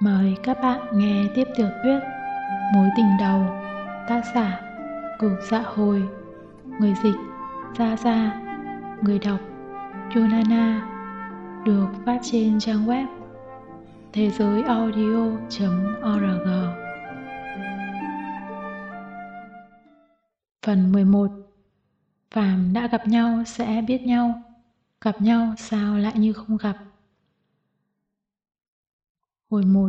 Mời các bạn nghe tiếp tiểu thuyết Mối tình đầu, tác giả Cửu Dạ Hồi, người dịch Gia Gia, người đọc Yunana, được phát trên trang web thế giới-audio.org. Phần 11. Phàm đã gặp nhau sẽ biết nhau, gặp nhau sao lại như không gặp. Hồi 1.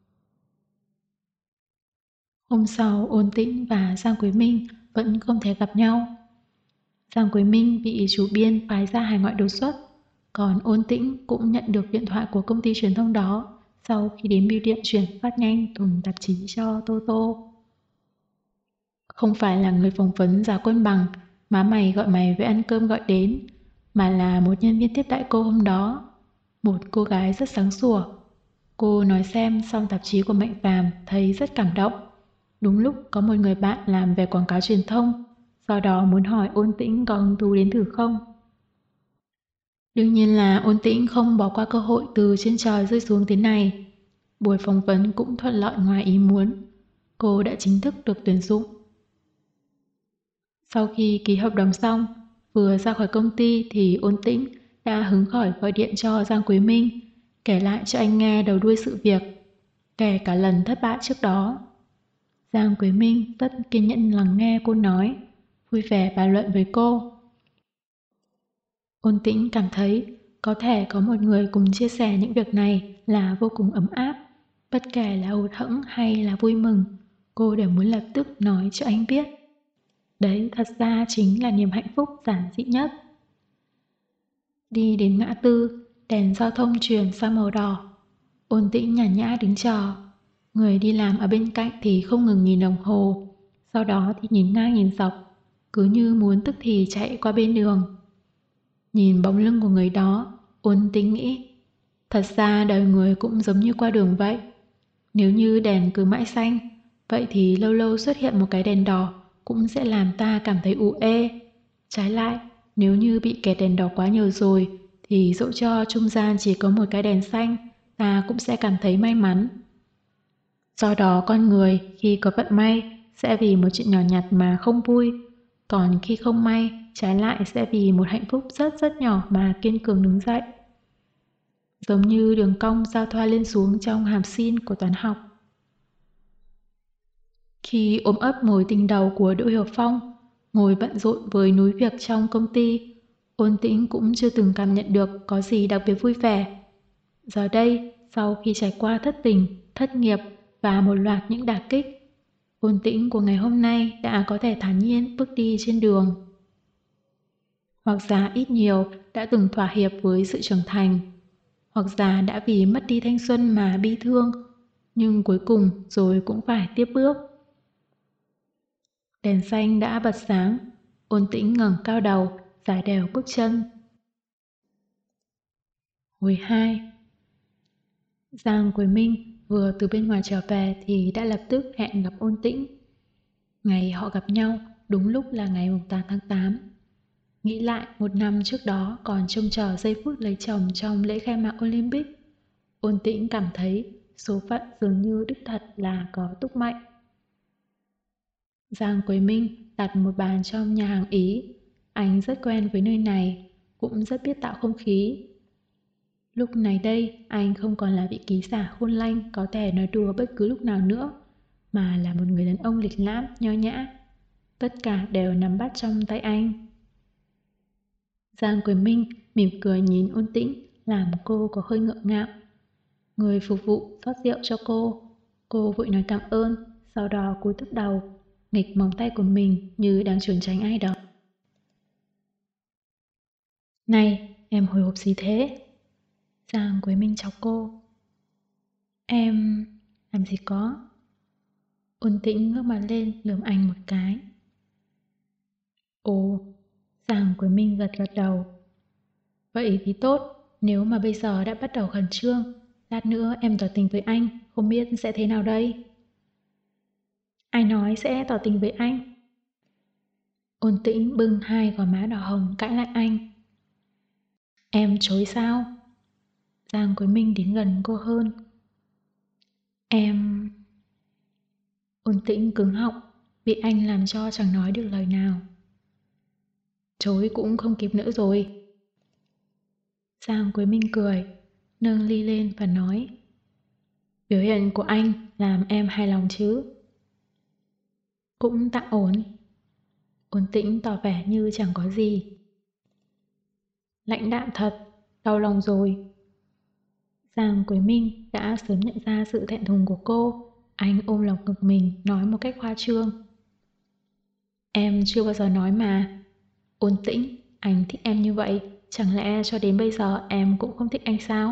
Hôm sau, Ôn Tĩnh và Giang Quế Minh vẫn không thể gặp nhau. Giang Quế Minh bị chủ biên phái ra hải ngoại đột xuất, còn Ôn Tĩnh cũng nhận được điện thoại của công ty truyền thông đó sau khi đến bưu điện chuyển phát nhanh thùng tạp chí cho Tô Tô. Không phải là người phỏng vấn Giả Quân Bằng, má mày gọi mày về ăn cơm gọi đến, mà là một nhân viên tiếp đãi cô hôm đó, một cô gái rất sáng sủa. Cô nói xem xong tạp chí của Mạnh Phàm thấy rất cảm động. Đúng lúc có một người bạn làm về quảng cáo truyền thông, sau đó muốn hỏi Ôn Tĩnh có hứng thú đến thử không. Đương nhiên là Ôn Tĩnh không bỏ qua cơ hội từ trên trời rơi xuống thế này. Buổi phỏng vấn cũng thuận lợi ngoài ý muốn. Cô đã chính thức được tuyển dụng. Sau khi ký hợp đồng xong, vừa ra khỏi công ty thì Ôn Tĩnh đã hứng khởi gọi điện cho Giang Quế Minh, kể lại cho anh nghe đầu đuôi sự việc, kể cả lần thất bại trước đó. Giang Quế Minh rất kiên nhẫn lắng nghe cô nói, vui vẻ bàn luận với cô. Ôn Tĩnh cảm thấy có thể có một người cùng chia sẻ những việc này là vô cùng ấm áp. Bất kể là hụt hẫng hay là vui mừng, cô đều muốn lập tức nói cho anh biết. Đấy thật ra chính là niềm hạnh phúc giản dị nhất. Đi đến ngã tư, đèn giao thông chuyển sang màu đỏ. Ôn Tĩnh nhàn nhã đứng chờ. Người đi làm ở bên cạnh thì không ngừng nhìn đồng hồ, sau đó thì nhìn ngang nhìn dọc, cứ như muốn tức thì chạy qua bên đường. Nhìn bóng lưng của người đó, Ôn Tĩnh nghĩ, thật ra đời người cũng giống như qua đường vậy. Nếu như đèn cứ mãi xanh, vậy thì lâu lâu xuất hiện một cái đèn đỏ cũng sẽ làm ta cảm thấy ù ê. Trái lại, nếu như bị kẹt đèn đỏ quá nhiều rồi, thì dẫu cho trung gian chỉ có một cái đèn xanh, ta cũng sẽ cảm thấy may mắn. Do đó con người khi có vận may sẽ vì một chuyện nhỏ nhặt mà không vui, còn khi không may trái lại sẽ vì một hạnh phúc rất rất nhỏ mà kiên cường đứng dậy. Giống như đường cong giao thoa lên xuống trong hàm sin của toán học. Khi ôm ấp mối tình đầu của Đỗ Hiểu Phong, ngồi bận rộn với núi việc trong công ty, Ôn Tĩnh cũng chưa từng cảm nhận được có gì đặc biệt vui vẻ. Giờ đây, sau khi trải qua thất tình, thất nghiệp và một loạt những đả kích, Ôn Tĩnh của ngày hôm nay đã có thể thản nhiên bước đi trên đường. Hoặc giả ít nhiều đã từng thỏa hiệp với sự trưởng thành, hoặc giả đã vì mất đi thanh xuân mà bi thương, nhưng cuối cùng rồi cũng phải tiếp bước. Đèn xanh đã bật sáng, Ôn Tĩnh ngẩng cao đầu, giải đều bước chân. Hồi 2. Giang Quế Minh vừa từ bên ngoài trở về thì đã lập tức hẹn gặp Ôn Tĩnh. Ngày họ gặp nhau đúng lúc là ngày 8 tháng 8. Nghĩ lại một năm trước đó còn trông chờ giây phút lấy chồng trong lễ khai mạc Olympic, Ôn Tĩnh cảm thấy số phận dường như đích thật là có túc mạnh. Giang Quế Minh đặt một bàn trong nhà hàng Ý. Anh rất quen với nơi này, cũng rất biết tạo không khí. Lúc này đây, anh không còn là vị ký giả khôn lanh có thể nói đùa bất cứ lúc nào nữa, mà là một người đàn ông lịch lãm, nho nhã. Tất cả đều nắm bắt trong tay anh. Giang Quế Minh mỉm cười nhìn Ôn Tĩnh, làm cô có hơi ngượng ngạo. Người phục vụ rót rượu cho cô vội nói cảm ơn, sau đó cúi thấp đầu, nghịch móng tay của mình như đang trốn tránh ai đó. Này, em hồi hộp gì thế? Giang Quế Minh chọc cô. Em... làm gì có? Ôn Tĩnh ngước mặt lên lườm anh một cái. Ồ, Giang Quế Minh gật gật đầu. Vậy thì tốt, nếu mà bây giờ đã bắt đầu khẩn trương, lát nữa em tỏ tình với anh, không biết sẽ thế nào đây? Ai nói sẽ tỏ tình với anh? Ôn Tĩnh bưng hai gò má đỏ hồng cãi lại anh. Em chối sao? Giang Quế Minh đến gần cô hơn. Em... Ôn Tĩnh cứng họng, bị anh làm cho chẳng nói được lời nào. Chối cũng không kịp nữa rồi. Giang Quế Minh cười, nâng ly lên và nói: Biểu hiện của anh làm em hài lòng chứ? Cũng tạm ổn. Ôn Tĩnh tỏ vẻ như chẳng có gì. Lãnh đạm thật, đau lòng rồi. Giang Quế Minh đã sớm nhận ra sự thẹn thùng của cô. Anh ôm lòng ngực mình nói một cách khoa trương: Em chưa bao giờ nói mà. Ôn Tĩnh, anh thích em như vậy, chẳng lẽ cho đến bây giờ em cũng không thích anh sao?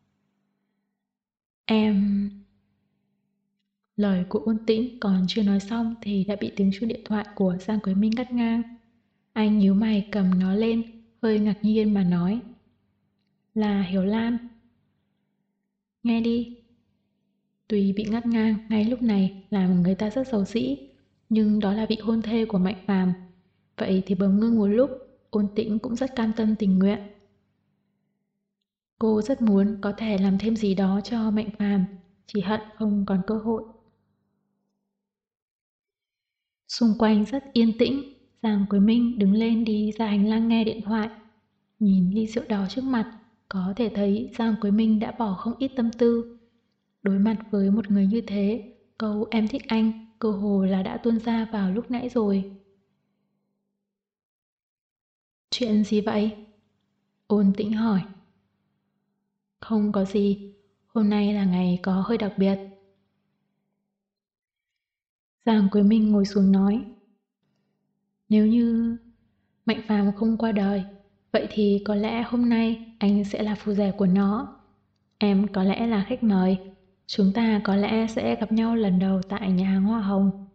Em... Lời của Ôn Tĩnh còn chưa nói xong thì đã bị tiếng chuông điện thoại của Giang Quế Minh ngắt ngang. Anh nhíu mày cầm nó lên, hơi ngạc nhiên mà nói: Là Hiểu Lan. Nghe đi. Tuy bị ngắt ngang ngay lúc này làm người ta rất xấu dĩ, nhưng đó là vị hôn thê của Mạnh Phàm. Vậy thì bỗng ngưng một lúc, Ôn Tĩnh cũng rất cam tâm tình nguyện. Cô rất muốn có thể làm thêm gì đó cho Mạnh Phàm, chỉ hận không còn cơ hội. Xung quanh rất yên tĩnh, Giang Quế Minh đứng lên đi ra hành lang nghe điện thoại. Nhìn ly rượu đỏ trước mặt, có thể thấy Giang Quế Minh đã bỏ không ít tâm tư. Đối mặt với một người như thế, câu em thích anh cơ hồ là đã tuôn ra vào lúc nãy rồi. Chuyện gì vậy? Ôn Tĩnh hỏi. Không có gì, hôm nay là ngày có hơi đặc biệt. Giang Quế Minh ngồi xuống nói: Nếu như Mạnh Phàm không qua đời, vậy thì có lẽ hôm nay anh sẽ là phù rể của nó. Em có lẽ là khách mời. Chúng ta có lẽ sẽ gặp nhau lần đầu tại nhà hàng Hoa Hồng.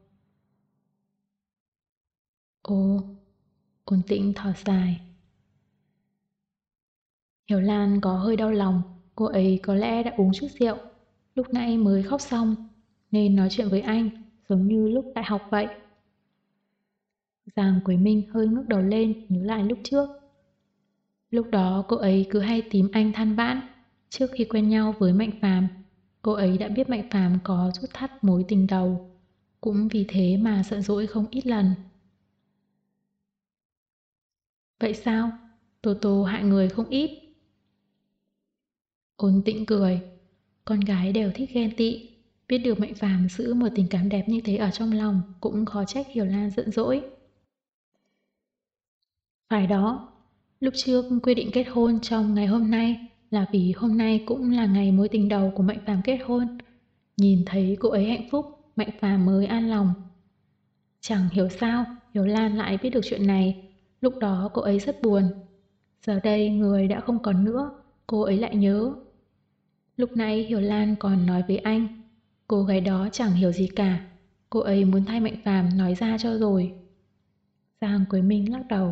Ồ, Ôn Tĩnh thở dài. Hiểu Lan có hơi đau lòng, cô ấy có lẽ đã uống chút rượu, lúc nãy mới khóc xong, nên nói chuyện với anh giống như lúc đại học vậy. Giang Quế Minh hơi ngước đầu lên nhớ lại lúc trước. Lúc đó cô ấy cứ hay tìm anh than vãn. Trước khi quen nhau với Mạnh Phàm, cô ấy đã biết Mạnh Phàm có rút thắt mối tình đầu, cũng vì thế mà giận dỗi không ít lần. Vậy sao? Tô Tô hại người không ít. Ôn Tĩnh cười. Con gái đều thích ghen tị. Biết được Mạnh Phàm giữ một tình cảm đẹp như thế ở trong lòng, cũng khó trách Hiểu Lan giận dỗi. Phải đó, lúc trước quy định kết hôn trong ngày hôm nay là vì hôm nay cũng là ngày mối tình đầu của Mạnh Phàm kết hôn. Nhìn thấy cô ấy hạnh phúc, Mạnh Phàm mới an lòng. Chẳng hiểu sao, Hiểu Lan lại biết được chuyện này. Lúc đó cô ấy rất buồn. Giờ đây người đã không còn nữa, cô ấy lại nhớ. Lúc nãy Hiểu Lan còn nói với anh, cô gái đó chẳng hiểu gì cả. Cô ấy muốn thay Mạnh Phàm nói ra cho rồi. Giang Quế Minh lắc đầu.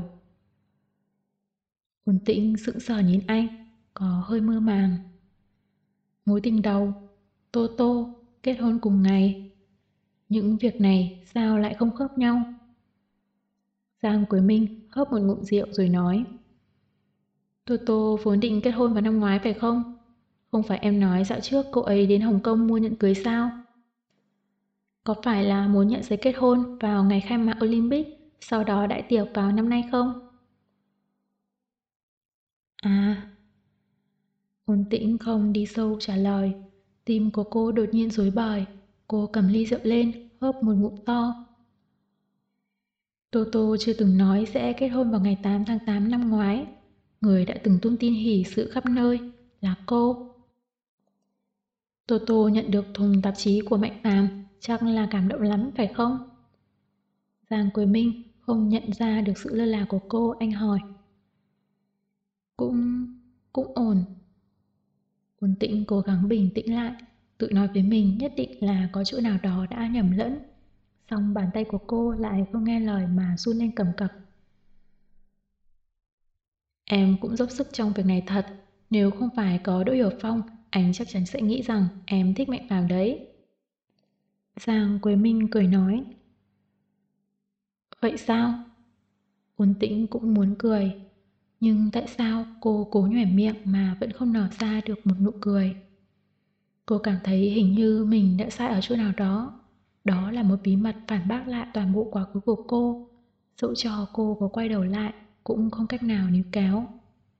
Ôn Tĩnh sững sờ nhìn anh, có hơi mơ màng. Mối tình đầu, Tô Tô, kết hôn cùng ngày. Những việc này sao lại không khớp nhau? Giang Quế Minh hớp một ngụm rượu rồi nói: Tô Tô vốn định kết hôn vào năm ngoái phải không? Không phải em nói dạo trước cô ấy đến Hồng Kông mua nhẫn cưới sao? Có phải là muốn nhận giấy kết hôn vào ngày khai mạc Olympic, sau đó đại tiệc vào năm nay không? À, Ôn Tĩnh không đi sâu trả lời. Tim của cô đột nhiên rối bời. Cô cầm ly rượu lên, hớp một ngụm to. Tô Tô chưa từng nói sẽ kết hôn vào ngày 8 tháng 8 năm ngoái. Người đã từng tung tin hỉ sự khắp nơi là cô. Tô Tô nhận được thùng tạp chí của Mạnh Phàm, chắc là cảm động lắm phải không? Giang Quế Minh không nhận ra được sự lơ là của cô, anh hỏi. Cũng ổn. Ôn Tĩnh cố gắng bình tĩnh lại, tự nói với mình nhất định là có chỗ nào đó đã nhầm lẫn. Song bàn tay của cô lại không nghe lời mà run lên cầm cập. Em cũng dốc sức trong việc này thật. Nếu không phải có Đỗ Hiểu Phong, anh chắc chắn sẽ nghĩ rằng em thích Mạnh Phàm đấy. Giang Quế Minh cười nói. Vậy sao? Ôn Tĩnh cũng muốn cười. Nhưng tại sao cô cố nhoẻn miệng mà vẫn không nở ra được một nụ cười? Cô cảm thấy hình như mình đã sai ở chỗ nào đó. Đó là một bí mật phản bác lại toàn bộ quá khứ của cô. Dẫu cho cô có quay đầu lại, cũng không cách nào níu kéo.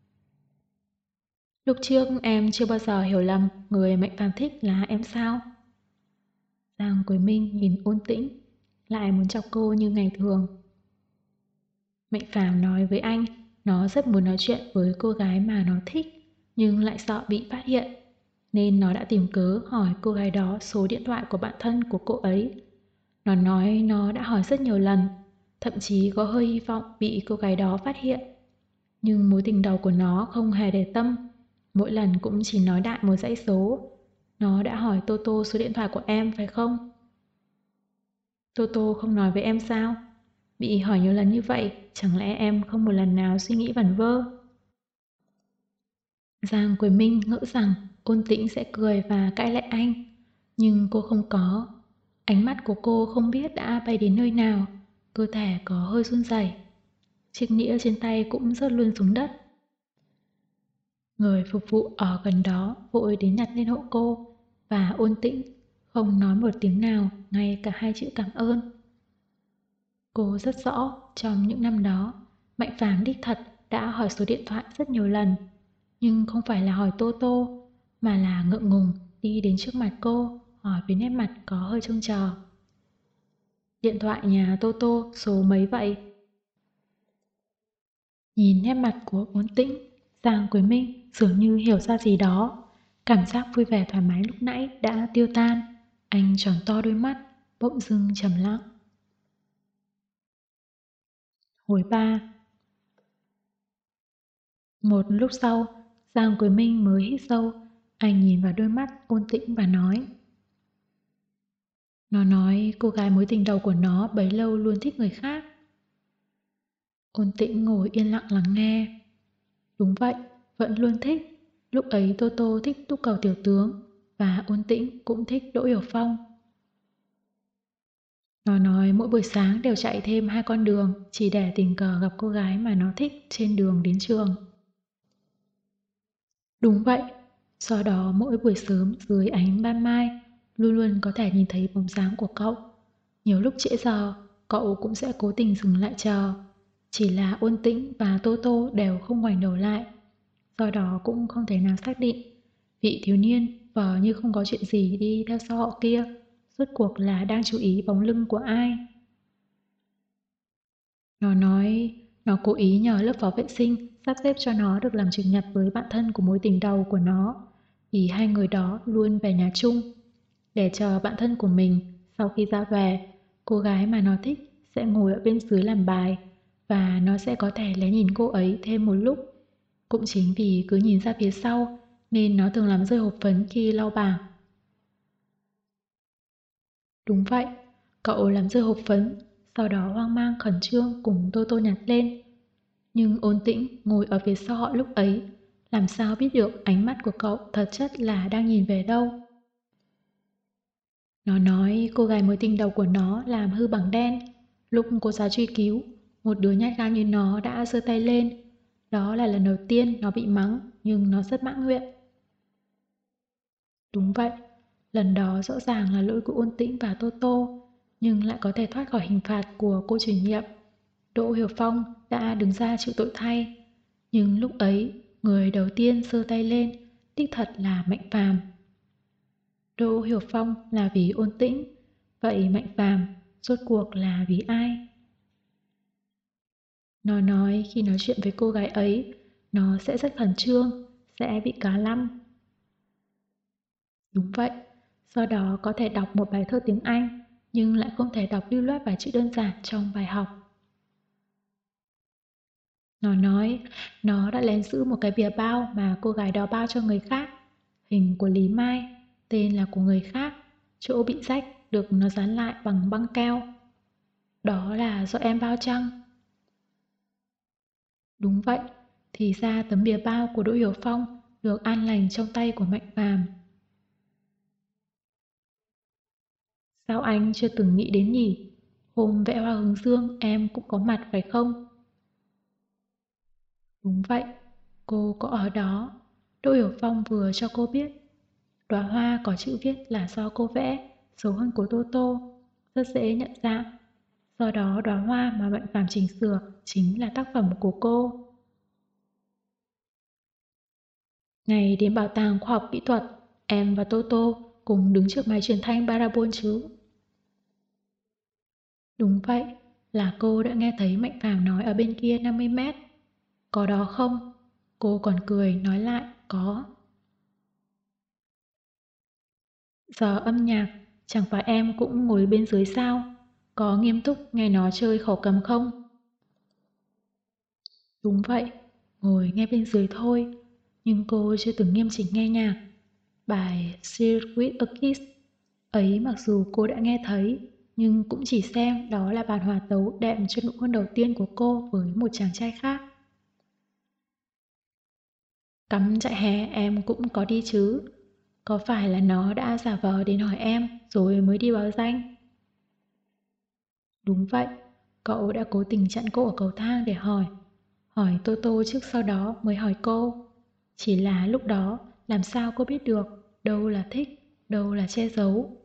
Lúc trước em chưa bao giờ hiểu lầm người Mạnh Phàm thích là em sao? Giang Quế Minh nhìn Ôn Tĩnh, lại muốn chọc cô như ngày thường. Mạnh Phàm nói với anh, nó rất muốn nói chuyện với cô gái mà nó thích, nhưng lại sợ bị phát hiện, nên nó đã tìm cớ hỏi cô gái đó số điện thoại của bạn thân của cô ấy. Nó nói nó đã hỏi rất nhiều lần, thậm chí có hơi hy vọng bị cô gái đó phát hiện. Nhưng mối tình đầu của nó không hề để tâm, mỗi lần cũng chỉ nói đại một dãy số. Nó đã hỏi Toto số điện thoại của em phải không? Toto không nói với em sao? Bị hỏi nhiều lần như vậy, chẳng lẽ em không một lần nào suy nghĩ vẩn vơ? Giang Quế Minh ngỡ rằng Ôn Tĩnh sẽ cười và cãi lại anh, nhưng cô không có. Ánh mắt của cô không biết đã bay đến nơi nào, cơ thể có hơi run rẩy. Chiếc nĩa trên tay cũng rớt luôn xuống đất. Người phục vụ ở gần đó vội đến nhặt lên hộ cô, và Ôn Tĩnh không nói một tiếng nào, ngay cả hai chữ cảm ơn. Cô rất rõ trong những năm đó, Mạnh Phàm đích thật đã hỏi số điện thoại rất nhiều lần, nhưng không phải là hỏi Toto, mà là ngượng ngùng đi đến trước mặt cô, hỏi với nét mặt có hơi trông chờ. Điện thoại nhà Toto số mấy vậy? Nhìn nét mặt của Ôn Tĩnh, Giang Quế Minh dường như hiểu ra gì đó. Cảm giác vui vẻ thoải mái lúc nãy đã tiêu tan. Anh tròn to đôi mắt, bỗng dưng trầm lặng. Hồi 3. Một lúc sau, Giang Quế Minh mới hít sâu. Anh nhìn vào đôi mắt Ôn Tĩnh và nói. Nó nói cô gái mối tình đầu của nó bấy lâu luôn thích người khác. Ôn Tĩnh ngồi yên lặng lắng nghe. Đúng vậy, vẫn luôn thích. Lúc ấy Toto thích Túc Cầu Tiểu Tướng và Ôn Tĩnh cũng thích Đỗ Hiểu Phong. Nó nói mỗi buổi sáng đều chạy thêm 2 con đường chỉ để tình cờ gặp cô gái mà nó thích trên đường đến trường. Đúng vậy, do đó mỗi buổi sớm dưới ánh ban mai luôn luôn có thể nhìn thấy bóng dáng của cậu. Nhiều lúc trễ giờ, cậu cũng sẽ cố tình dừng lại chờ. Chỉ là Ôn Tĩnh và Toto đều không ngoảnh đầu lại. Do đó cũng không thể nào xác định vị thiếu niên vờ như không có chuyện gì đi theo sau họ kia, rốt cuộc là đang chú ý bóng lưng của ai. Nó nói nó cố ý nhờ lớp phó vệ sinh sắp xếp cho nó được làm chủ nhật với bạn thân của mối tình đầu của nó, vì hai người đó luôn về nhà chung. Để chờ bạn thân của mình sau khi ra về, cô gái mà nó thích sẽ ngồi ở bên dưới làm bài và nó sẽ có thể lén nhìn cô ấy thêm một lúc. Cũng chính vì cứ nhìn ra phía sau nên nó thường làm rơi hộp phấn khi lau bảng. Đúng vậy, cậu làm rơi hộp phấn, sau đó hoang mang khẩn trương cùng Tô Tô nhặt lên. Nhưng Ôn Tĩnh ngồi ở phía sau họ lúc ấy, làm sao biết được ánh mắt của cậu thật chất là đang nhìn về đâu. Nó nói cô gái mới tình đầu của nó làm hư bảng đen. Lúc cô giáo truy cứu, một đứa nhát gan như nó đã giơ tay lên. Đó là lần đầu tiên nó bị mắng, nhưng nó rất mãn nguyện. Đúng vậy, lần đó rõ ràng là lỗi của Ôn Tĩnh và Tô Tô, nhưng lại có thể thoát khỏi hình phạt của cô chủ nhiệm. Đỗ Hiểu Phong đã đứng ra chịu tội thay, nhưng lúc ấy người đầu tiên giơ tay lên đích thật là Mạnh Phàm. Đỗ Hiểu Phong là vì Ôn Tĩnh, vậy Mạnh Phàm rốt cuộc là vì ai? Nó nói khi nói chuyện với cô gái ấy, nó sẽ rất khẩn trương, sẽ bị cá lăm. Đúng vậy, do đó có thể đọc một bài thơ tiếng Anh, nhưng lại không thể đọc lưu loát vài chữ đơn giản trong bài học. Nó nói nó đã lén giữ một cái bìa bao mà cô gái đó bao cho người khác. Hình của Lý Mai, tên là của người khác, chỗ bị rách được nó dán lại bằng băng keo. Đó là do em bao chăng? Đúng vậy, thì ra tấm bìa bao của Đỗ Hiểu Phong được an lành trong tay của Mạnh Phàm. Sao anh chưa từng nghĩ đến nhỉ? Hôm vẽ hoa hướng dương em cũng có mặt phải không? Đúng vậy, cô có ở đó. Đỗ Hiểu Phong vừa cho cô biết. Đóa hoa có chữ viết là do cô vẽ, xấu hơn của Toto, rất dễ nhận dạng. Do đó đóa hoa mà Mạnh Phàm chỉnh sửa chính là tác phẩm của cô. Ngày đến bảo tàng khoa học kỹ thuật, em và Toto cùng đứng trước máy truyền thanh Parabol chứ? Đúng vậy, là cô đã nghe thấy Mạnh Phàm nói ở bên kia 50 mét. Có đó không? Cô còn cười nói lại, có. Giờ âm nhạc, chẳng phải em cũng ngồi bên dưới sao? Có nghiêm túc nghe nó chơi khẩu cầm không? Đúng vậy, ngồi nghe bên dưới thôi, nhưng cô chưa từng nghiêm chỉnh nghe nhạc. Bài Circuit a Kiss ấy mặc dù cô đã nghe thấy, nhưng cũng chỉ xem đó là bản hòa tấu đệm cho nụ hôn đầu tiên của cô với một chàng trai khác. Cắm trại hè em cũng có đi chứ. Có phải là nó đã giả vờ đến hỏi em rồi mới đi báo danh? Đúng vậy, cậu đã cố tình chặn cô ở cầu thang để hỏi Toto trước sau đó mới hỏi cô. Chỉ là lúc đó làm sao cô biết được đâu là thích, đâu là che giấu.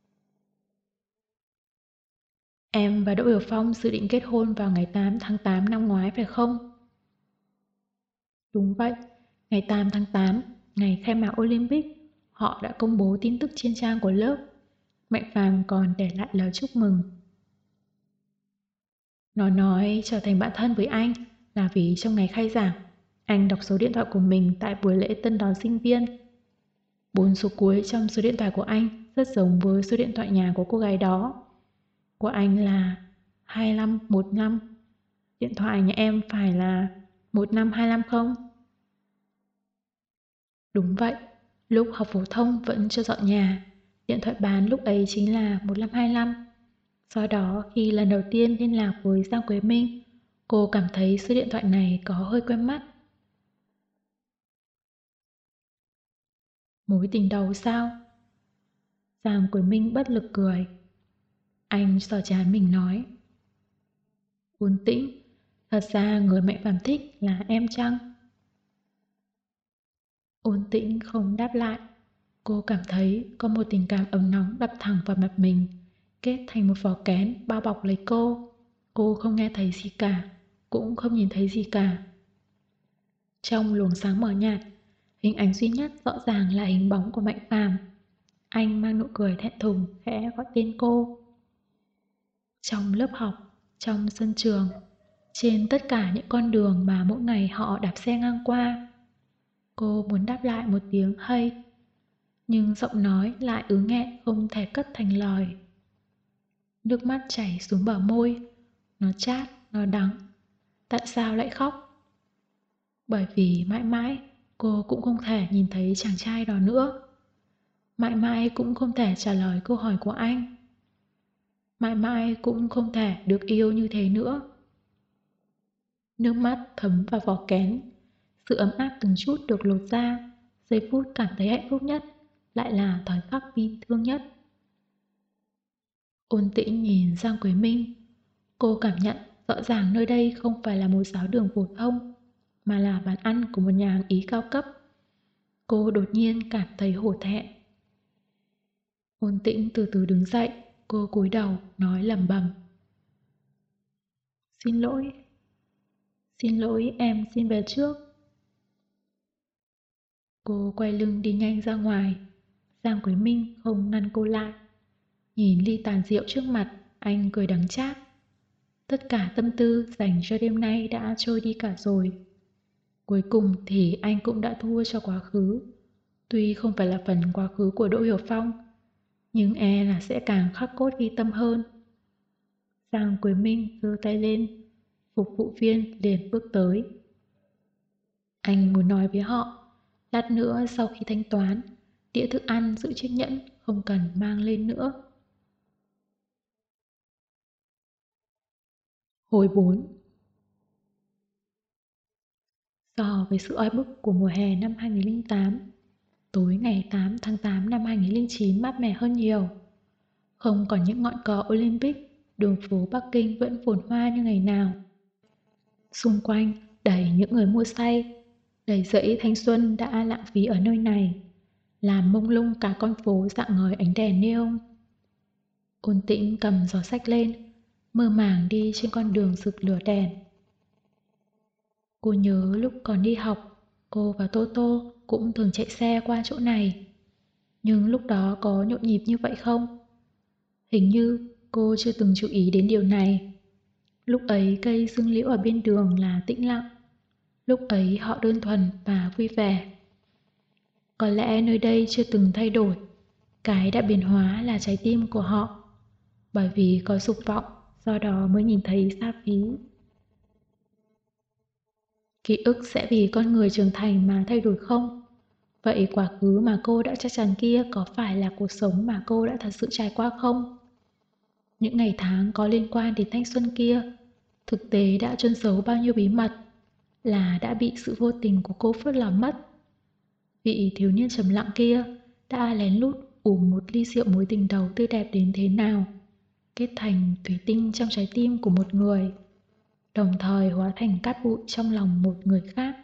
Em và Đỗ Hiểu Phong dự định kết hôn vào ngày 8 tháng 8 năm ngoái phải không? Đúng vậy, ngày 8 tháng 8, ngày khai mạc Olympic, họ đã công bố tin tức trên trang của lớp. Mạnh Phàm còn để lại lời chúc mừng. Nó nói trở thành bạn thân với anh là vì trong ngày khai giảng, anh đọc số điện thoại của mình tại buổi lễ tân đón sinh viên. 4 số cuối trong số điện thoại của anh rất giống với số điện thoại nhà của cô gái đó. Của anh là 2515. Điện thoại nhà em phải là 1525 không? Đúng vậy, lúc học phổ thông vẫn chưa dọn nhà. Điện thoại bán lúc ấy chính là 1525. Sau đó khi lần đầu tiên liên lạc với Giang Quế Minh, cô cảm thấy số điện thoại này có hơi quen mắt. Mối tình đầu sao? Giang Quế Minh bất lực cười. Anh sờ chán mình nói. Ôn Tĩnh, thật ra người Mạnh Phàm thích là em chăng? Ôn Tĩnh không đáp lại. Cô cảm thấy có một tình cảm ấm nóng đập thẳng vào mặt mình, kết thành một vỏ kén bao bọc lấy cô. Cô không nghe thấy gì cả, cũng không nhìn thấy gì cả. Trong luồng sáng mờ nhạt, hình ảnh duy nhất rõ ràng là hình bóng của Mạnh Phàm. Anh mang nụ cười thẹn thùng khẽ gọi tên cô. Trong lớp học, trong sân trường, trên tất cả những con đường mà mỗi ngày họ đạp xe ngang qua. Cô muốn đáp lại một tiếng hay, nhưng giọng nói lại ứ nghẹn không thể cất thành lời. Nước mắt chảy xuống bờ môi, nó chát, nó đắng. Tại sao lại khóc? Bởi vì mãi mãi cô cũng không thể nhìn thấy chàng trai đó nữa. Mãi mãi cũng không thể trả lời câu hỏi của anh. Mãi mãi cũng không thể được yêu như thế nữa. Nước mắt thấm vào vỏ kén. Sự ấm áp từng chút được lột ra. Giây phút cảm thấy hạnh phúc nhất lại là thời khắc bi thương nhất. Ôn Tĩnh nhìn Giang Quế Minh. Cô cảm nhận rõ ràng nơi đây không phải là một giáo đường phổ thông, mà là bàn ăn của một nhà hàng Ý cao cấp. Cô đột nhiên cảm thấy hổ thẹn. Ôn Tĩnh từ từ đứng dậy, cô cúi đầu nói lẩm bẩm. Xin lỗi, xin lỗi, em xin về trước. Cô quay lưng đi nhanh ra ngoài. Giang Quế Minh không ngăn cô lại. Nhìn ly tàn rượu trước mặt, anh cười đắng chát. Tất cả tâm tư dành cho đêm nay đã trôi đi cả rồi. Cuối cùng thì anh cũng đã thua cho quá khứ. Tuy không phải là phần quá khứ của Đỗ Hiểu Phong, nhưng e là sẽ càng khắc cốt ghi tâm hơn. Giang Quế Minh giơ tay lên, phục vụ viên liền bước tới. Anh muốn nói với họ, lát nữa sau khi thanh toán, đĩa thức ăn giữ chiếc nhẫn không cần mang lên nữa. Hồi 4. So với sự oi bức của mùa hè năm 2008, tối ngày 8 tháng 8 năm 2009 mát mẻ hơn nhiều. Không còn những ngọn cờ Olympic, đường phố Bắc Kinh vẫn phồn hoa như ngày nào. Xung quanh đầy những người mua say, đầy rẫy thanh xuân đã lãng phí ở nơi này. làm mông lung cả con phố rạng ngời ánh đèn neon. Ôn Tĩnh cầm giỏ sách lên, mơ màng đi trên con đường rực lửa đèn. Cô nhớ lúc còn đi học, cô và Toto cũng thường chạy xe qua chỗ này. Nhưng lúc đó có nhộn nhịp như vậy không? Hình như cô chưa từng chú ý đến điều này. Lúc ấy cây dương liễu ở bên đường là tĩnh lặng. Lúc ấy họ đơn thuần và vui vẻ. Có lẽ nơi đây chưa từng thay đổi. Cái đã biến hóa là trái tim của họ. Bởi vì có dục vọng, do đó mới nhìn thấy xa phí. Ký ức sẽ vì con người trưởng thành mà thay đổi không? Vậy quá khứ mà cô đã chắc chắn kia có phải là cuộc sống mà cô đã thật sự trải qua không? Những ngày tháng có liên quan đến thanh xuân kia, thực tế đã chôn giấu bao nhiêu bí mật, là đã bị sự vô tình của cô phớt lờ mất. Vị thiếu niên trầm lặng kia đã lén lút uống một ly rượu mối tình đầu tươi đẹp đến thế nào, kết thành thủy tinh trong trái tim của một người, đồng thời hóa thành cát bụi trong lòng một người khác.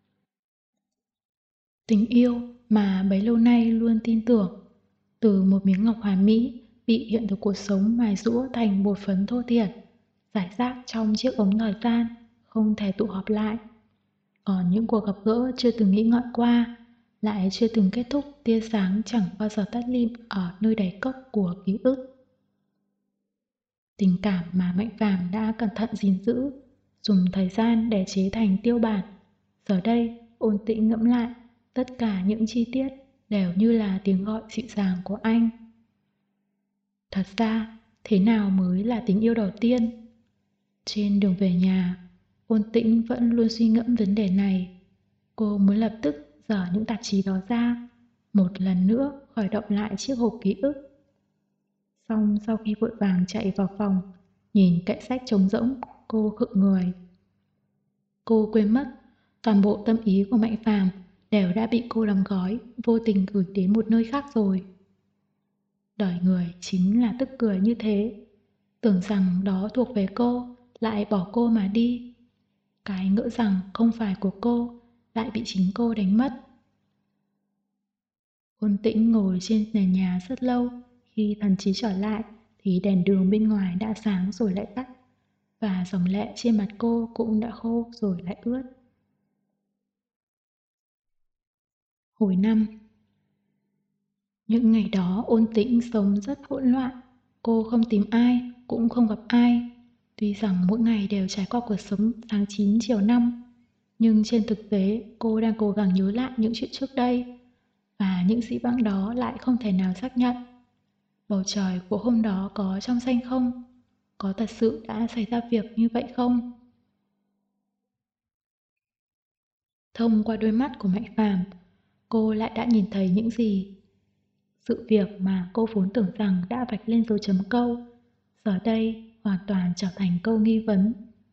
Tình yêu mà bấy lâu nay luôn tin tưởng, từ một miếng ngọc hoàn mỹ bị hiện thực cuộc sống mài rũa thành bột phấn thô thiển, rải rác trong chiếc ống thời gian, không thể tụ họp lại. Còn những cuộc gặp gỡ chưa từng nghĩ ngợi qua, lại chưa từng kết thúc, tia sáng chẳng bao giờ tắt lịm ở nơi đáy cốc của ký ức. Tình cảm mà Mạnh Phàm đã cẩn thận gìn giữ, dùng thời gian để chế thành tiêu bản. Giờ đây, Ôn Tĩnh ngẫm lại, tất cả những chi tiết đều như là tiếng gọi dịu dàng của anh. Thật ra, thế nào mới là tình yêu đầu tiên? Trên đường về nhà, Ôn Tĩnh vẫn luôn suy ngẫm vấn đề này. Cô muốn lập tức dở những tạp chí đó ra, một lần nữa khởi động lại chiếc hộp ký ức. Xong sau khi vội vàng chạy vào phòng, nhìn kệ sách trống rỗng, cô khựng người. Cô quên mất, toàn bộ tâm ý của Mạnh Phàm đều đã bị cô đóng gói, vô tình gửi đến một nơi khác rồi. Đời người chính là tức cười như thế. Tưởng rằng đó thuộc về cô, lại bỏ cô mà đi. Cái ngỡ rằng không phải của cô, lại bị chính cô đánh mất. Ôn Tĩnh ngồi trên nền nhà rất lâu. Khi thần trí trở lại thì đèn đường bên ngoài đã sáng rồi lại tắt, và dòng lệ trên mặt cô cũng đã khô rồi lại ướt. Hồi năm, những ngày đó Ôn Tĩnh sống rất hỗn loạn. Cô không tìm ai, cũng không gặp ai. Tuy rằng mỗi ngày đều trải qua cuộc sống tháng 9 chiều 5, nhưng trên thực tế cô đang cố gắng nhớ lại những chuyện trước đây, và những dĩ vãng đó lại không thể nào xác nhận. Bầu trời của hôm đó có trong xanh không? Có thật sự đã xảy ra việc như vậy không? Thông qua đôi mắt của Mạnh Phàm, cô lại đã nhìn thấy những gì? Sự việc mà cô vốn tưởng rằng đã vạch lên dấu chấm câu, giờ đây hoàn toàn trở thành câu nghi vấn.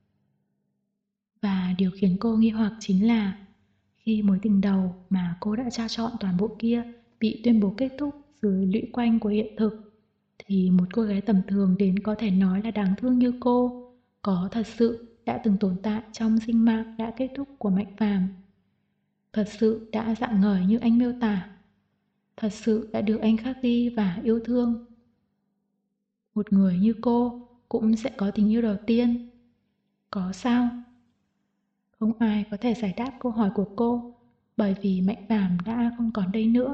Và điều khiến cô nghi hoặc chính là khi mối tình đầu mà cô đã trao trọn toàn bộ kia bị tuyên bố kết thúc dưới lũy quanh của hiện thực, thì một cô gái tầm thường đến có thể nói là đáng thương như cô có thật sự đã từng tồn tại trong sinh mạng đã kết thúc của Mạnh Phàm. Thật sự đã rạng ngời như anh miêu tả. Thật sự đã được anh khắc ghi và yêu thương. Một người như cô cũng sẽ có tình yêu đầu tiên. Có sao? Không ai có thể giải đáp câu hỏi của cô, bởi vì Mạnh Phàm đã không còn đây nữa.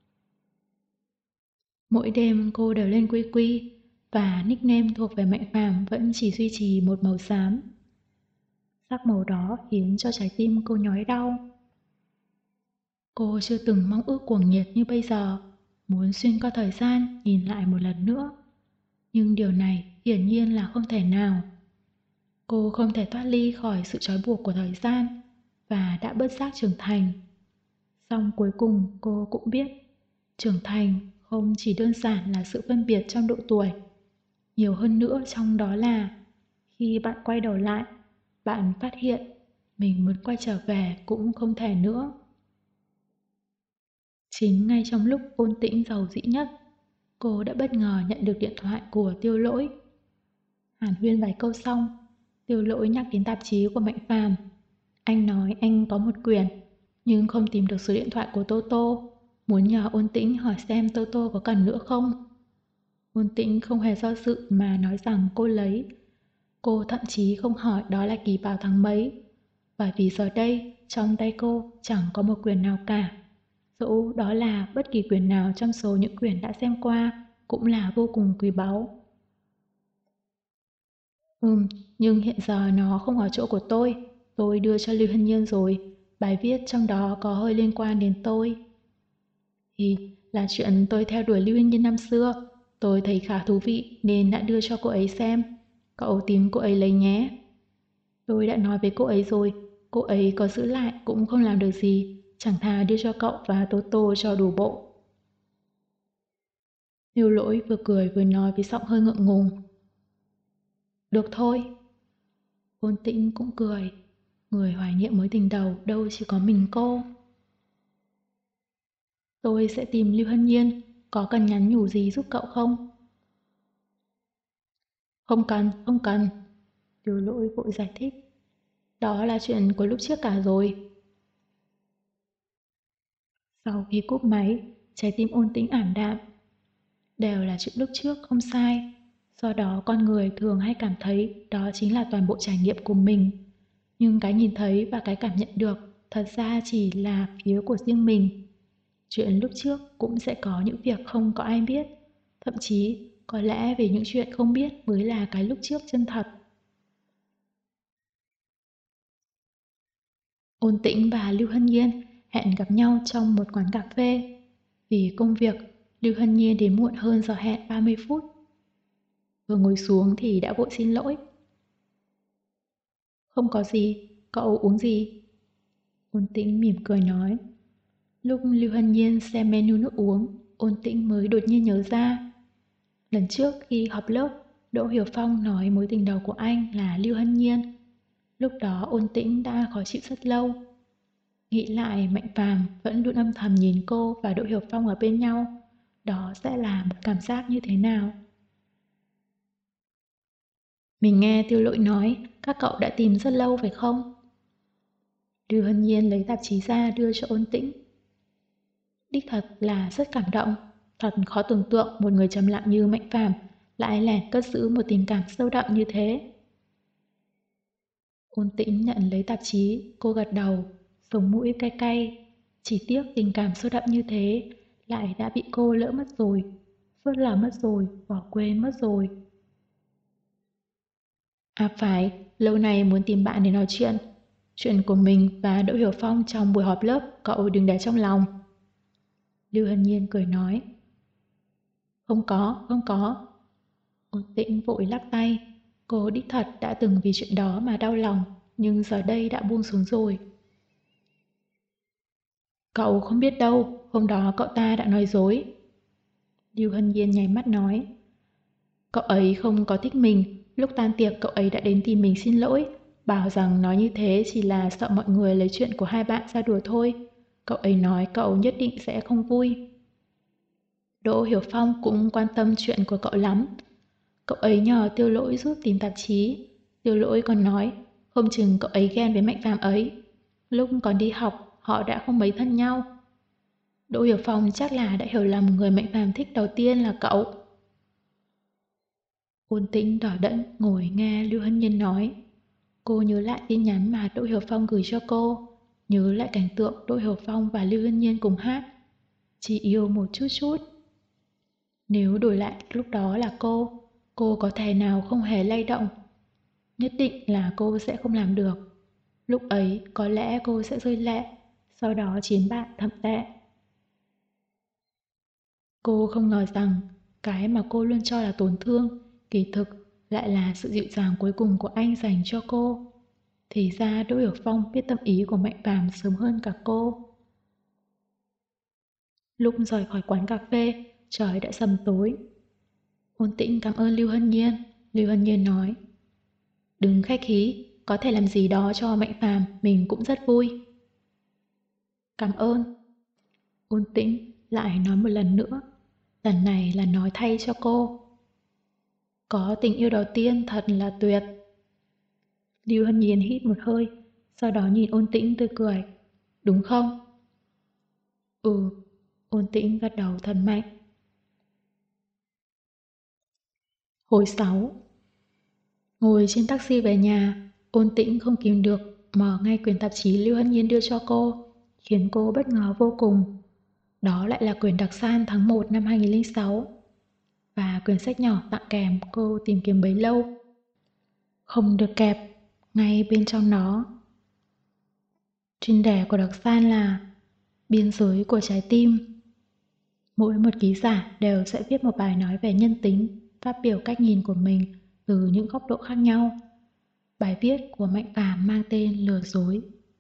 Mỗi đêm cô đều lên quy quy, và nickname thuộc về Mạnh Phàm vẫn chỉ duy trì một màu xám. Sắc màu đó khiến cho trái tim cô nhói đau. Cô chưa từng mong ước cuồng nhiệt như bây giờ, muốn xuyên qua thời gian nhìn lại một lần nữa. Nhưng điều này hiển nhiên là không thể nào. Cô không thể thoát ly khỏi sự trói buộc của thời gian và đã bất giác trưởng thành. Song cuối cùng cô cũng biết, trưởng thành không chỉ đơn giản là sự phân biệt trong độ tuổi. Nhiều hơn nữa trong đó là khi bạn quay đầu lại, bạn phát hiện mình muốn quay trở về cũng không thể nữa. Chính ngay trong lúc Ôn Tĩnh giàu dĩ nhất, cô đã bất ngờ nhận được điện thoại của Tiêu Lỗi. Hàn huyên vài câu xong, Tiêu Lỗi nhắc đến tạp chí của Mạnh Phàm. Anh nói anh có một quyển, nhưng không tìm được số điện thoại của Toto. muốn nhờ Ôn Tĩnh hỏi xem Tô Tô có cần nữa không. Ôn Tĩnh không hề do dự mà nói rằng cô lấy. Cô thậm chí không hỏi đó là kỳ bào tháng mấy, bởi vì giờ đây trong tay cô chẳng có một quyển nào cả. Dẫu đó là bất kỳ quyển nào trong số những quyển đã xem qua cũng là vô cùng quý báu. Nhưng hiện giờ nó không ở chỗ của tôi đưa cho Lưu Hân Nhiên rồi, bài viết trong đó có hơi liên quan đến tôi. Thì là chuyện tôi theo đuổi Lưu Hân Nhiên năm xưa, tôi thấy khá thú vị nên đã đưa cho cô ấy xem. Cậu tìm cô ấy lấy nhé. Tôi đã nói với cô ấy rồi, cô ấy có giữ lại cũng không làm được gì, chẳng thà đưa cho cậu và Tố Tô cho đủ bộ. Yêu Lỗi vừa cười vừa nói với giọng hơi ngượng ngùng. Được thôi. Ôn Tĩnh cũng cười. Người hoài niệm mối tình đầu đâu chỉ có mình cô. Tôi sẽ tìm Lưu Hân Nhiên, có cần nhắn nhủ gì giúp cậu không? Không cần. Yêu Lỗi vội giải thích. Đó là chuyện của lúc trước cả rồi. Sau khi cúp máy, trái tim Ôn Tĩnh ảm đạm. Đều là chuyện lúc trước không sai. Do đó con người thường hay cảm thấy đó chính là toàn bộ trải nghiệm của mình. Nhưng cái nhìn thấy và cái cảm nhận được thật ra chỉ là phía của riêng mình. Chuyện lúc trước cũng sẽ có những việc không có ai biết. Thậm chí có lẽ vì những chuyện không biết mới là cái lúc trước chân thật. Ôn Tĩnh và Lưu Hân Nhiên hẹn gặp nhau trong một quán cà phê. Vì công việc, Lưu Hân Nhiên đến muộn hơn giờ hẹn 30 phút. Vừa ngồi xuống thì đã vội xin lỗi. Không có gì, cậu uống gì? Ôn Tĩnh mỉm cười nói. Lúc Lưu Hân Nhiên xem menu nước uống, Ôn Tĩnh mới đột nhiên nhớ ra. Lần trước khi họp lớp, Đỗ Hiểu Phong nói mối tình đầu của anh là Lưu Hân Nhiên. Lúc đó Ôn Tĩnh đã khó chịu rất lâu. Nghĩ lại Mạnh Phàm vẫn luôn âm thầm nhìn cô và Đỗ Hiểu Phong ở bên nhau. Đó sẽ là một cảm giác như thế nào? Mình nghe Tiêu Lỗi nói các cậu đã tìm rất lâu phải không? Lưu Hân Nhiên lấy tạp chí ra đưa cho Ôn Tĩnh. Đích thật là rất cảm động. Thật khó tưởng tượng một người trầm lặng như Mạnh Phàm lại lẻn cất giữ một tình cảm sâu đậm như thế. Ôn Tĩnh nhận lấy tạp chí, cô gật đầu, sống mũi cay cay. Chỉ tiếc tình cảm sâu đậm như thế lại đã bị cô lỡ mất rồi. Phớt lờ mất rồi, bỏ quên mất rồi. À phải, lâu nay muốn tìm bạn để nói chuyện. Chuyện của mình và Đỗ Hiểu Phong trong buổi họp lớp cậu đừng để trong lòng. Lưu Hân Nhiên cười nói. Không có. Ôn Tĩnh vội lắc tay. Cô đích thật đã từng vì chuyện đó mà đau lòng, nhưng giờ đây đã buông xuống rồi. Cậu không biết đâu, hôm đó cậu ta đã nói dối. Lưu Hân Nhiên nháy mắt nói. Cậu ấy không có thích mình, lúc tan tiệc cậu ấy đã đến tìm mình xin lỗi, bảo rằng nói như thế chỉ là sợ mọi người lấy chuyện của hai bạn ra đùa thôi. Cậu ấy nói cậu nhất định sẽ không vui. Đỗ Hiểu Phong cũng quan tâm chuyện của cậu lắm. Cậu ấy nhờ Tiêu Lỗi giúp tìm tạp chí. Tiêu Lỗi còn nói, không chừng cậu ấy ghen với Mạnh Phàm ấy. Lúc còn đi học, họ đã không mấy thân nhau. Đỗ Hiểu Phong chắc là đã hiểu lầm người Mạnh Phàm thích đầu tiên là cậu. Ôn Tĩnh đỏ đẫn ngồi nghe Lưu Hân Nhiên nói. Cô nhớ lại tin nhắn mà Đỗ Hiểu Phong gửi cho cô, nhớ lại cảnh tượng Đỗ Hiểu Phong và Lưu Hân Nhiên cùng hát. Chỉ yêu một chút chút. Nếu đổi lại lúc đó là cô có thể nào không hề lay động? Nhất định là cô sẽ không làm được. Lúc ấy có lẽ cô sẽ rơi lệ, sau đó chiến bại thậm tệ. Cô không ngờ rằng cái mà cô luôn cho là tổn thương, kỳ thực lại là sự dịu dàng cuối cùng của anh dành cho cô. Thì ra Đỗ Hiểu Phong biết tâm ý của Mạnh Phàm sớm hơn cả cô. Lúc rời khỏi quán cà phê, trời đã sầm tối. Ôn Tĩnh cảm ơn Lưu Hân Nhiên. Lưu Hân Nhiên nói. Đừng khách khí, có thể làm gì đó cho Mạnh Phàm mình cũng rất vui. Cảm ơn. Ôn Tĩnh lại nói một lần nữa. Lần này là nói thay cho cô. Có tình yêu đầu tiên thật là tuyệt. Lưu Hân Nhiên hít một hơi, sau đó nhìn Ôn Tĩnh tươi cười. Đúng không? Ừ. Ôn Tĩnh gật đầu thật mạnh. Hồi 6. Ngồi trên taxi về nhà, Ôn Tĩnh không kìm được mở ngay quyển tạp chí Lưu Hân Nhiên đưa cho cô, khiến cô bất ngờ vô cùng. Đó lại là quyển đặc san tháng 1 năm 2006. Và quyển sách nhỏ tặng kèm cô tìm kiếm bấy lâu. Không được kẹp, ngay bên trong nó. Chuyên đề của đặc san là biên giới của trái tim. Mỗi một ký giả đều sẽ viết một bài nói về nhân tính, phát biểu cách nhìn của mình từ những góc độ khác nhau. Bài viết của Mạnh Phàm mang tên Lừa dối.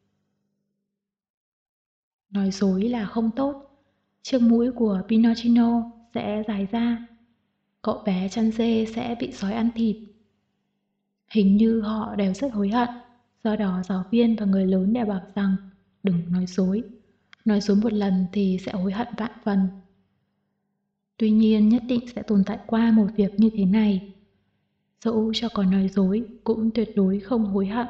Nói dối là không tốt. Chiếc mũi của Pinocchio sẽ dài ra. Cậu bé chăn dê sẽ bị sói ăn thịt. Hình như họ đều rất hối hận. Do đó giáo viên và người lớn đều bảo rằng đừng nói dối. Nói dối một lần thì sẽ hối hận vạn phần. Tuy nhiên nhất định sẽ tồn tại qua một việc như thế này. Dẫu cho có nói dối cũng tuyệt đối không hối hận.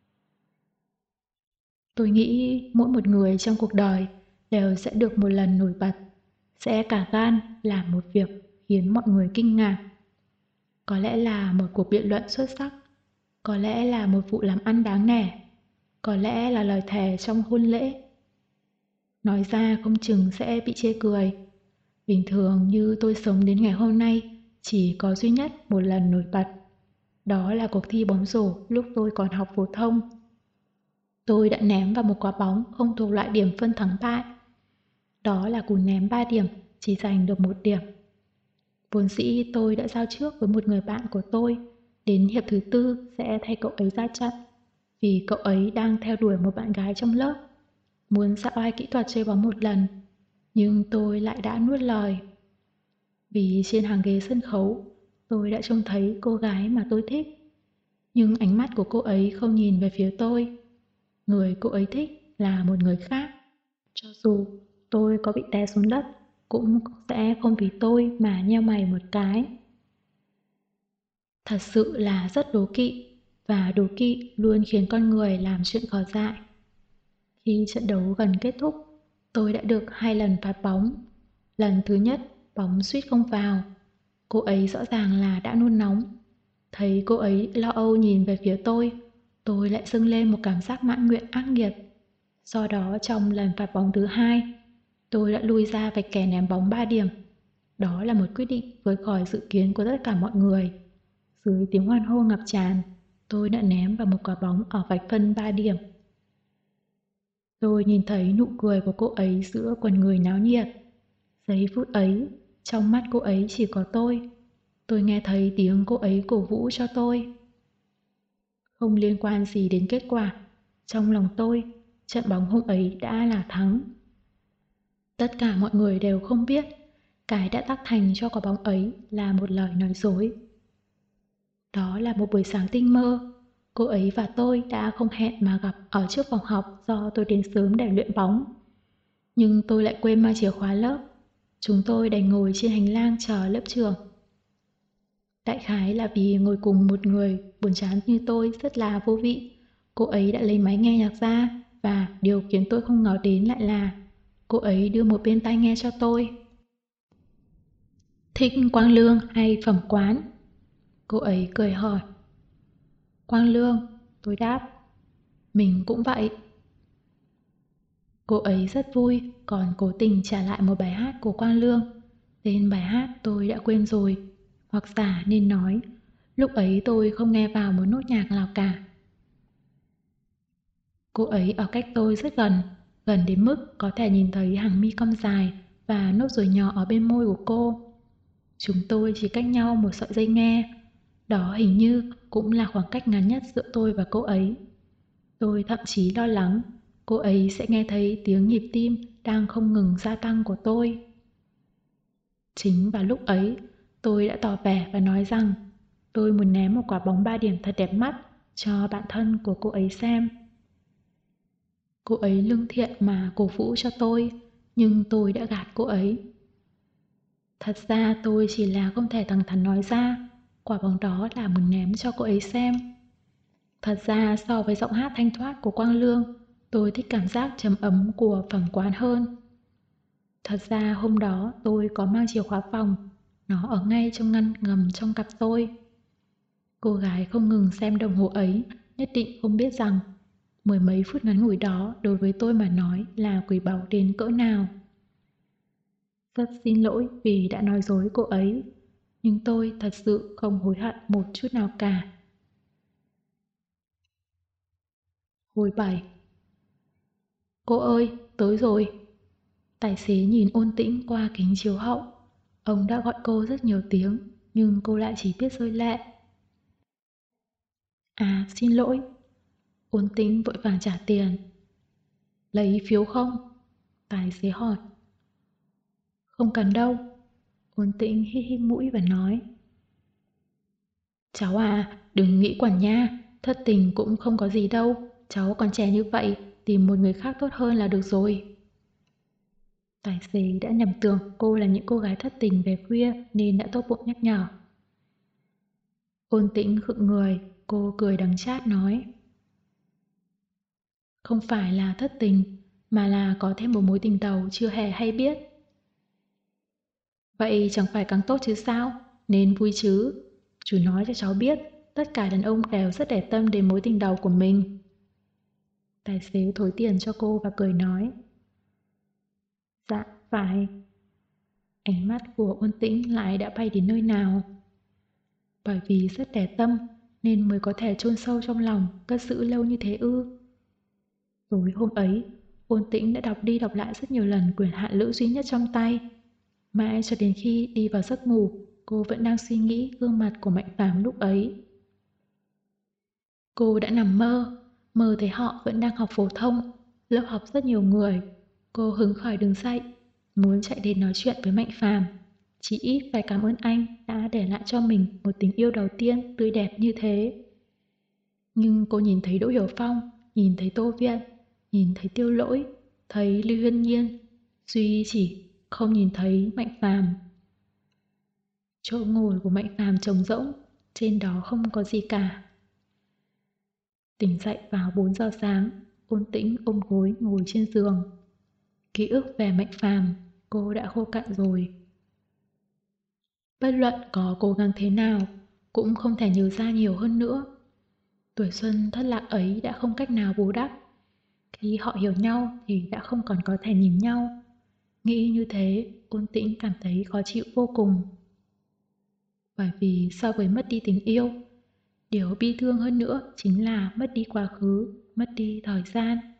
Tôi nghĩ mỗi một người trong cuộc đời đều sẽ được một lần nổi bật, sẽ cả gan làm một việc khiến mọi người kinh ngạc. Có lẽ là một cuộc biện luận xuất sắc, có lẽ là một vụ làm ăn đáng nể, có lẽ là lời thề trong hôn lễ. Nói ra không chừng sẽ bị chê cười. Bình thường như tôi sống đến ngày hôm nay chỉ có duy nhất một lần nổi bật. Đó là cuộc thi bóng rổ lúc tôi còn học phổ thông. Tôi đã ném vào một quả bóng không thuộc loại điểm phân thắng bại. Đó là cú ném 3 điểm, chỉ giành được 1 điểm. Vốn dĩ tôi đã giao trước với một người bạn của tôi, đến hiệp thứ 4 sẽ thay cậu ấy ra trận, vì cậu ấy đang theo đuổi một bạn gái trong lớp, muốn dạ oai kỹ thuật chơi bóng một lần, nhưng tôi lại đã nuốt lời. Vì trên hàng ghế sân khấu, tôi đã trông thấy cô gái mà tôi thích, nhưng ánh mắt của cô ấy không nhìn về phía tôi. Người cô ấy thích là một người khác. Cho dù tôi có bị té xuống đất, cũng sẽ không vì tôi mà nheo mày một cái. Thật sự là rất đố kỵ, và đố kỵ luôn khiến con người làm chuyện cỏ dại. Khi trận đấu gần kết thúc, tôi đã được 2 lần phạt bóng. Lần thứ nhất, bóng suýt không vào. Cô ấy rõ ràng là đã nôn nóng. Thấy cô ấy lo âu nhìn về phía tôi lại dâng lên một cảm giác mãn nguyện ác nghiệt. Do đó trong lần phạt bóng thứ 2, tôi đã lui ra vạch kè ném bóng 3 điểm. Đó là một quyết định vượt khỏi dự kiến của tất cả mọi người. Dưới tiếng hoan hô ngập tràn, tôi đã ném vào một quả bóng ở vạch phân 3 điểm. Tôi nhìn thấy nụ cười của cô ấy giữa quần người náo nhiệt. Giây phút ấy, trong mắt cô ấy chỉ có tôi. Tôi nghe thấy tiếng cô ấy cổ vũ cho tôi. Không liên quan gì đến kết quả. Trong lòng tôi, trận bóng hôm ấy đã là thắng. Tất cả mọi người đều không biết cái đã tác thành cho quả bóng ấy là một lời nói dối. Đó là một buổi sáng tinh mơ. Cô ấy và tôi đã không hẹn mà gặp ở trước phòng học do tôi đến sớm để luyện bóng. Nhưng tôi lại quên mang chìa khóa lớp. Chúng tôi đành ngồi trên hành lang chờ lớp trưởng. Đại khái là vì ngồi cùng một người buồn chán như tôi rất là vô vị. Cô ấy đã lấy máy nghe nhạc ra, và điều khiến tôi không ngờ đến lại là cô ấy đưa một bên tai nghe cho tôi. Thích Quang Lương hay Phẩm Quán? Cô ấy cười hỏi. Quang Lương, tôi đáp. Mình cũng vậy. Cô ấy rất vui, còn cố tình trả lại một bài hát của Quang Lương. Tên bài hát tôi đã quên rồi, hoặc giả nên nói, lúc ấy tôi không nghe vào một nốt nhạc nào cả. Cô ấy ở cách tôi rất gần, gần đến mức có thể nhìn thấy hàng mi cong dài và nốt ruồi nhỏ ở bên môi của cô. Chúng tôi chỉ cách nhau một sợi dây nghe. Đó hình như cũng là khoảng cách ngắn nhất giữa tôi và cô ấy. Tôi thậm chí lo lắng cô ấy sẽ nghe thấy tiếng nhịp tim đang không ngừng gia tăng của tôi. Chính vào lúc ấy, tôi đã tỏ vẻ và nói rằng tôi muốn ném một quả bóng 3 điểm thật đẹp mắt cho bạn thân của cô ấy xem. Cô ấy lương thiện mà cổ vũ cho tôi, nhưng tôi đã gạt cô ấy. Thật ra tôi chỉ là không thể thẳng thắn nói ra, quả bóng đó là muốn ném cho cô ấy xem. Thật ra so với giọng hát thanh thoát của Quang Lương, tôi thích cảm giác trầm ấm của Phẩm Quán hơn. Thật ra hôm đó tôi có mang chìa khóa phòng, nó ở ngay trong ngăn ngầm trong cặp tôi. Cô gái không ngừng xem đồng hồ ấy, nhất định không biết rằng mười mấy phút ngắn ngủi đó đối với tôi mà nói là quý báu đến cỡ nào. Rất xin lỗi vì đã nói dối cô ấy, nhưng tôi thật sự không hối hận một chút nào cả. Hồi 7. Cô ơi, tới rồi. Tài xế nhìn Ôn Tĩnh qua kính chiếu hậu. Ông đã gọi cô rất nhiều tiếng, nhưng cô lại chỉ biết rơi lệ. À, xin lỗi. Ôn Tĩnh vội vàng trả tiền. Lấy phiếu không? Tài xế hỏi. Không cần đâu. Ôn Tĩnh hít hít mũi và nói. Cháu à, đừng nghĩ quẩn nha, thất tình cũng không có gì đâu. Cháu còn trẻ như vậy, tìm một người khác tốt hơn là được rồi. Tài xế đã nhầm tưởng cô là những cô gái thất tình về khuya nên đã tốt bụng nhắc nhở. Ôn Tĩnh khựng người, cô cười đắng chát nói. Không phải là thất tình, mà là có thêm một mối tình đầu chưa hề hay biết. Vậy chẳng phải càng tốt chứ sao, nên vui chứ. Chú nói cho cháu biết, tất cả đàn ông đều rất để tâm đến mối tình đầu của mình. Tài xế thối tiền cho cô và cười nói. Dạ, phải. Ánh mắt của Ôn Tĩnh lại đã bay đến nơi nào. Bởi vì rất để tâm nên mới có thể chôn sâu trong lòng, cất giữ lâu như thế ư. Tối hôm ấy, Ôn Tĩnh đã đọc đi đọc lại rất nhiều lần quyển Hạn Lữ duy nhất trong tay. Mãi cho đến khi đi vào giấc ngủ, cô vẫn đang suy nghĩ gương mặt của Mạnh Phàm lúc ấy. Cô đã nằm mơ, mơ thấy họ vẫn đang học phổ thông, lớp học rất nhiều người. Cô hứng khởi đứng dậy, muốn chạy đến nói chuyện với Mạnh Phàm. Chỉ ít phải cảm ơn anh đã để lại cho mình một tình yêu đầu tiên tươi đẹp như thế. Nhưng cô nhìn thấy Đỗ Hiểu Phong, nhìn thấy Tô Viện, nhìn thấy Tiêu Lỗi, thấy Lưu Huyên Nhiên, duy chỉ không nhìn thấy Mạnh Phàm. Chỗ ngồi của Mạnh Phàm trống rỗng, trên đó không có gì cả. Tỉnh dậy vào 4 giờ sáng, Ôn Tĩnh ôm gối ngồi trên giường. Ký ức về Mạnh Phàm, cô đã khô cạn rồi. Bất luận có cố gắng thế nào, cũng không thể nhớ ra nhiều hơn nữa. Tuổi xuân thất lạc ấy đã không cách nào bù đắp. Khi họ hiểu nhau thì đã không còn có thể nhìn nhau. Nghĩ như thế, Ôn Tĩnh cảm thấy khó chịu vô cùng. Bởi vì so với mất đi tình yêu, điều bi thương hơn nữa chính là mất đi quá khứ, mất đi thời gian.